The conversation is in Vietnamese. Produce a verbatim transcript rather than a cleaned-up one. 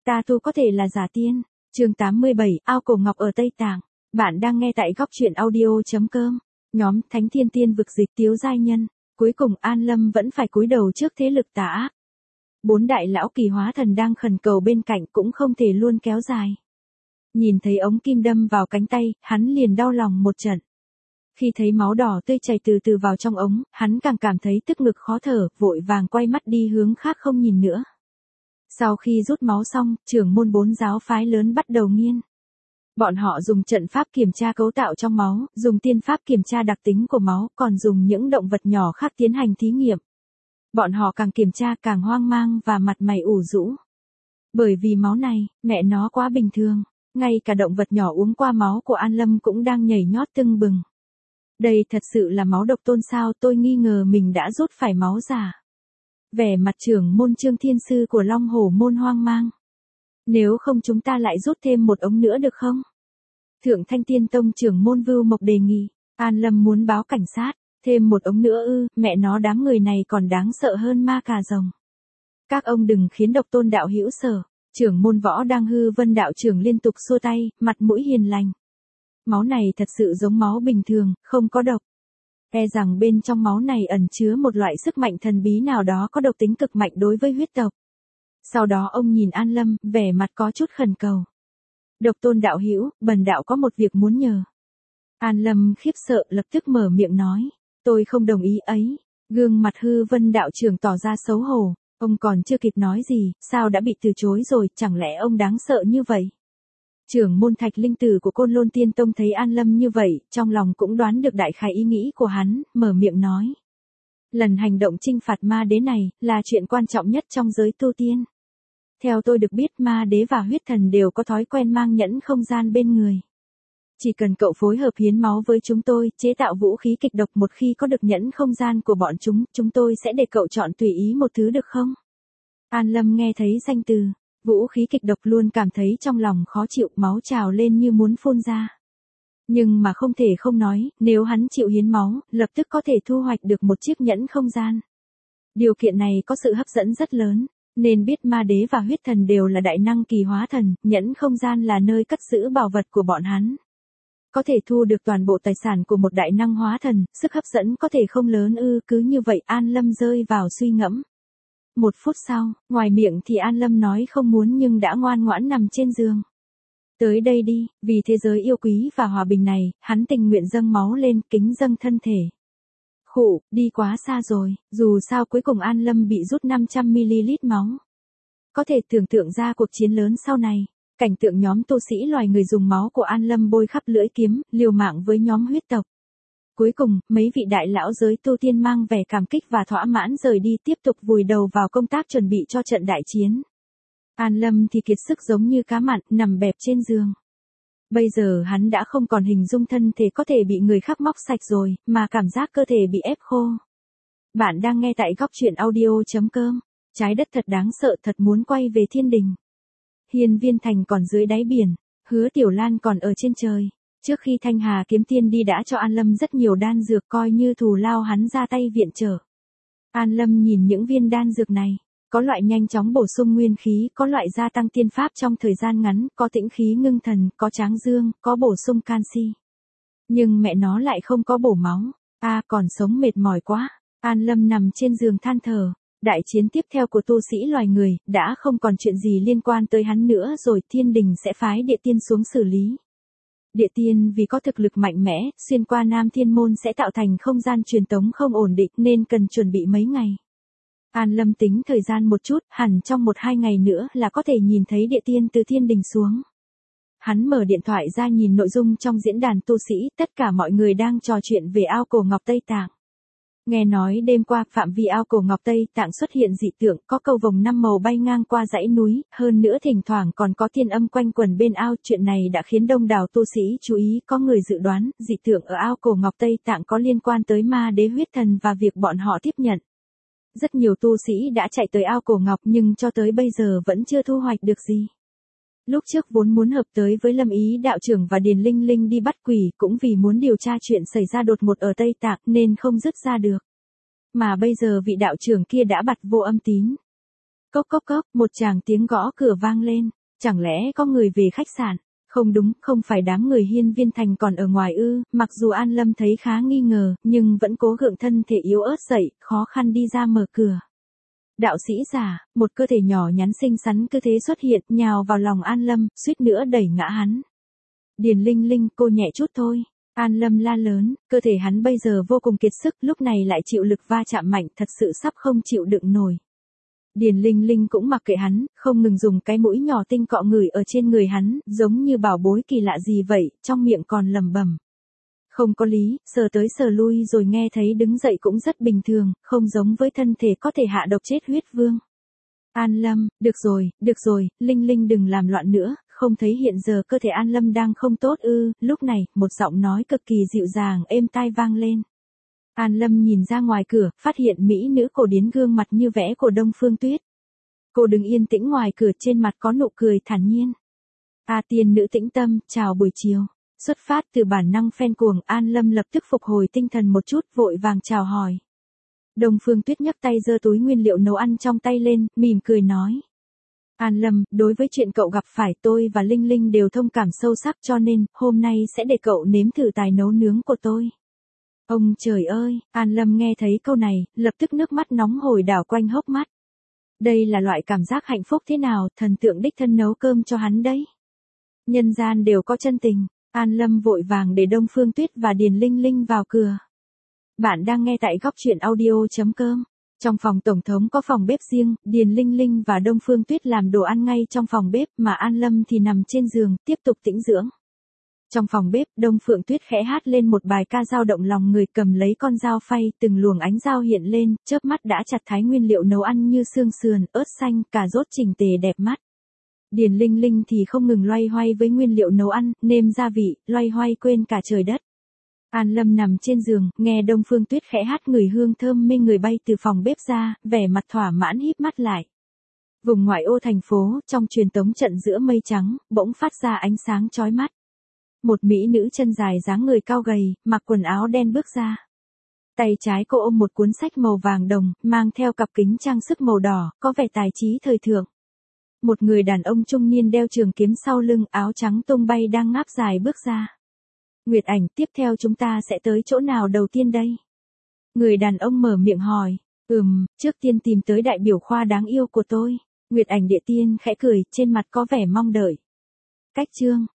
Ta tu có thể là giả tiên. Chương tám mươi bảy, ao cổ ngọc ở Tây Tạng. Bạn đang nghe tại góc truyện audio.com. Nhóm Thánh Thiên Tiên vực dịch Tiếu giai nhân. Cuối cùng An Lâm vẫn phải cúi đầu trước thế lực tà ác. Bốn đại lão kỳ hóa thần đang khẩn cầu bên cạnh cũng không thể luôn kéo dài. Nhìn thấy ống kim đâm vào cánh tay, hắn liền đau lòng một trận. Khi thấy máu đỏ tươi chảy từ từ vào trong ống, hắn càng cảm thấy tức ngực khó thở, vội vàng quay mắt đi hướng khác không nhìn nữa. Sau khi rút máu xong, trưởng môn bốn giáo phái lớn bắt đầu nghiên. Bọn họ dùng trận pháp kiểm tra cấu tạo trong máu, dùng tiên pháp kiểm tra đặc tính của máu, còn dùng những động vật nhỏ khác tiến hành thí nghiệm. Bọn họ càng kiểm tra càng hoang mang và mặt mày ủ rũ. Bởi vì máu này, mẹ nó quá bình thường, ngay cả động vật nhỏ uống qua máu của An Lâm cũng đang nhảy nhót tưng bừng. Đây thật sự là máu độc tôn sao? Tôi nghi ngờ mình đã rút phải máu giả. Vẻ mặt trưởng môn Trương Thiên Sư của Long Hổ môn hoang mang. Nếu không chúng ta lại rút thêm một ống nữa được không? Thượng Thanh Tiên Tông trưởng môn Vưu Mộc đề nghị. An Lâm muốn báo cảnh sát. Thêm một ống nữa ư? Mẹ nó, đám người này còn đáng sợ hơn ma cà rồng. Các ông đừng khiến độc tôn đạo hữu sợ. Trưởng môn Võ Đang Hư Vân đạo trưởng liên tục xua tay, mặt mũi hiền lành. Máu này thật sự giống máu bình thường, không có độc. E rằng bên trong máu này ẩn chứa một loại sức mạnh thần bí nào đó có độc tính cực mạnh đối với huyết tộc. Sau đó ông nhìn An Lâm, vẻ mặt có chút khẩn cầu. Độc tôn đạo hữu, bần đạo có một việc muốn nhờ. An Lâm khiếp sợ lập tức mở miệng nói. Tôi không đồng ý ấy. Gương mặt Hư Vân đạo trưởng tỏ ra xấu hổ. Ông còn chưa kịp nói gì, sao đã bị từ chối rồi, chẳng lẽ ông đáng sợ như vậy? Trưởng môn Thạch Linh Tử của Côn Lôn Tiên Tông thấy An Lâm như vậy, trong lòng cũng đoán được đại khái ý nghĩ của hắn, mở miệng nói. Lần hành động chinh phạt ma đế này, là chuyện quan trọng nhất trong giới tu tiên. Theo tôi được biết ma đế và huyết thần đều có thói quen mang nhẫn không gian bên người. Chỉ cần cậu phối hợp hiến máu với chúng tôi, chế tạo vũ khí kịch độc, một khi có được nhẫn không gian của bọn chúng, chúng tôi sẽ để cậu chọn tùy ý một thứ được không? An Lâm nghe thấy danh từ vũ khí kịch độc luôn cảm thấy trong lòng khó chịu, máu trào lên như muốn phun ra. Nhưng mà không thể không nói, nếu hắn chịu hiến máu, lập tức có thể thu hoạch được một chiếc nhẫn không gian. Điều kiện này có sự hấp dẫn rất lớn, nên biết ma đế và huyết thần đều là đại năng kỳ hóa thần, nhẫn không gian là nơi cất giữ bảo vật của bọn hắn. Có thể thu được toàn bộ tài sản của một đại năng hóa thần, sức hấp dẫn có thể không lớn ư? Cứ như vậy An Lâm rơi vào suy ngẫm. Một phút sau, ngoài miệng thì An Lâm nói không muốn nhưng đã ngoan ngoãn nằm trên giường. Tới đây đi, vì thế giới yêu quý và hòa bình này, hắn tình nguyện dâng máu lên, kính dâng thân thể. Khụ, đi quá xa rồi, dù sao cuối cùng An Lâm bị rút năm trăm mi-li-lít máu. Có thể tưởng tượng ra cuộc chiến lớn sau này, cảnh tượng nhóm tu sĩ loài người dùng máu của An Lâm bôi khắp lưỡi kiếm, liều mạng với nhóm huyết tộc. Cuối cùng, mấy vị đại lão giới tu tiên mang vẻ cảm kích và thỏa mãn rời đi, tiếp tục vùi đầu vào công tác chuẩn bị cho trận đại chiến. An Lâm thì kiệt sức giống như cá mặn, nằm bẹp trên giường. Bây giờ hắn đã không còn hình dung thân thể có thể bị người khác móc sạch rồi, mà cảm giác cơ thể bị ép khô. Bạn đang nghe tại góc truyện audio.com. Trái đất thật đáng sợ, thật muốn quay về thiên đình. Hiên Viên Thành còn dưới đáy biển, Hứa Tiểu Lan còn ở trên trời. Trước khi Thanh Hà Kiếm Tiên đi đã cho An Lâm rất nhiều đan dược coi như thù lao hắn ra tay viện trợ. An Lâm nhìn những viên đan dược này, có loại nhanh chóng bổ sung nguyên khí, có loại gia tăng tiên pháp trong thời gian ngắn, có tĩnh khí ngưng thần, có tráng dương, có bổ sung canxi. Nhưng mẹ nó lại không có bổ máu. A à, còn sống mệt mỏi quá. An Lâm nằm trên giường than thở. Đại chiến tiếp theo của tu sĩ loài người, đã không còn chuyện gì liên quan tới hắn nữa rồi, thiên đình sẽ phái địa tiên xuống xử lý. Địa tiên vì có thực lực mạnh mẽ, xuyên qua Nam Thiên Môn sẽ tạo thành không gian truyền tống không ổn định nên cần chuẩn bị mấy ngày. An Lâm tính thời gian một chút, hẳn trong một hai ngày nữa là có thể nhìn thấy địa tiên từ thiên đình xuống. Hắn mở điện thoại ra nhìn nội dung trong diễn đàn tu sĩ, tất cả mọi người đang trò chuyện về ao cổ ngọc Tây Tạng. Nghe nói đêm qua, phạm vi ao cổ ngọc Tây Tạng xuất hiện dị tượng, có cầu vồng năm màu bay ngang qua dãy núi, hơn nữa thỉnh thoảng còn có thiên âm quanh quẩn bên ao. Chuyện này đã khiến đông đảo tu sĩ chú ý, có người dự đoán, dị tượng ở ao cổ ngọc Tây Tạng có liên quan tới ma đế huyết thần và việc bọn họ tiếp nhận. Rất nhiều tu sĩ đã chạy tới ao cổ ngọc nhưng cho tới bây giờ vẫn chưa thu hoạch được gì. Lúc trước vốn muốn hợp tới với Lâm Ý đạo trưởng và Điền Linh Linh đi bắt quỷ, cũng vì muốn điều tra chuyện xảy ra đột ngột ở Tây Tạng nên không dứt ra được. Mà bây giờ vị đạo trưởng kia đã bặt vô âm tín. Cốc cốc cốc, một tràng tiếng gõ cửa vang lên. Chẳng lẽ có người về khách sạn? Không đúng, không phải đám người Hiên Viên Thành còn ở ngoài ư? Mặc dù An Lâm thấy khá nghi ngờ, nhưng vẫn cố gượng thân thể yếu ớt dậy, khó khăn đi ra mở cửa. Đạo sĩ già, một cơ thể nhỏ nhắn xinh xắn cứ thế xuất hiện, nhào vào lòng An Lâm, suýt nữa đẩy ngã hắn. Điền Linh Linh, cô nhẹ chút thôi. An Lâm la lớn, cơ thể hắn bây giờ vô cùng kiệt sức, lúc này lại chịu lực va chạm mạnh, thật sự sắp không chịu đựng nổi. Điền Linh Linh cũng mặc kệ hắn, không ngừng dùng cái mũi nhỏ tinh cọ ngửi ở trên người hắn, giống như bảo bối kỳ lạ gì vậy, trong miệng còn lẩm bẩm. Không có lý, sờ tới sờ lui rồi nghe thấy đứng dậy cũng rất bình thường, không giống với thân thể có thể hạ độc chết huyết vương. An Lâm, được rồi, được rồi, Linh Linh đừng làm loạn nữa, không thấy hiện giờ cơ thể An Lâm đang không tốt ư? Lúc này, một giọng nói cực kỳ dịu dàng êm tai vang lên. An Lâm nhìn ra ngoài cửa, phát hiện mỹ nữ cổ điển gương mặt như vẽ của Đông Phương Tuyết. Cô đứng yên tĩnh ngoài cửa, trên mặt có nụ cười thản nhiên. A tiên nữ tĩnh tâm, chào buổi chiều. Xuất phát từ bản năng phen cuồng, An Lâm lập tức phục hồi tinh thần một chút, vội vàng chào hỏi. Đông Phương Tuyết nhấc tay giơ túi nguyên liệu nấu ăn trong tay lên, mỉm cười nói. An Lâm, đối với chuyện cậu gặp phải tôi và Linh Linh đều thông cảm sâu sắc, cho nên, hôm nay sẽ để cậu nếm thử tài nấu nướng của tôi. Ông trời ơi, An Lâm nghe thấy câu này, lập tức nước mắt nóng hổi đảo quanh hốc mắt. Đây là loại cảm giác hạnh phúc thế nào, thần tượng đích thân nấu cơm cho hắn đấy. Nhân gian đều có chân tình, An Lâm vội vàng để Đông Phương Tuyết và Điền Linh Linh vào cửa. Bạn đang nghe tại góc truyện audio chấm com. Trong phòng tổng thống có phòng bếp riêng, Điền Linh Linh và Đông Phương Tuyết làm đồ ăn ngay trong phòng bếp, mà An Lâm thì nằm trên giường, tiếp tục tĩnh dưỡng. Trong phòng bếp, Đông Phương Tuyết khẽ hát lên một bài ca dao động lòng người, cầm lấy con dao phay, từng luồng ánh dao hiện lên, chớp mắt đã chặt thái nguyên liệu nấu ăn như xương sườn, ớt xanh, cà rốt chỉnh tề đẹp mắt. Điền Linh Linh thì không ngừng loay hoay với nguyên liệu nấu ăn, nêm gia vị, loay hoay quên cả trời đất. An Lâm nằm trên giường, nghe Đông Phương Tuyết khẽ hát người hương thơm mê người bay từ phòng bếp ra, vẻ mặt thỏa mãn híp mắt lại. Vùng ngoại ô thành phố, trong truyền tống trận giữa mây trắng, bỗng phát ra ánh sáng chói mắt. Một mỹ nữ chân dài dáng người cao gầy, mặc quần áo đen bước ra. Tay trái cô ôm một cuốn sách màu vàng đồng, mang theo cặp kính trang sức màu đỏ, có vẻ tài trí thời thượng. Một người đàn ông trung niên đeo trường kiếm sau lưng, áo trắng tung bay đang ngáp dài bước ra. Nguyệt Ảnh, tiếp theo chúng ta sẽ tới chỗ nào đầu tiên đây? Người đàn ông mở miệng hỏi. Ừm, trước tiên tìm tới đại biểu khoa đáng yêu của tôi. Nguyệt Ảnh địa tiên khẽ cười, trên mặt có vẻ mong đợi. Cách chương.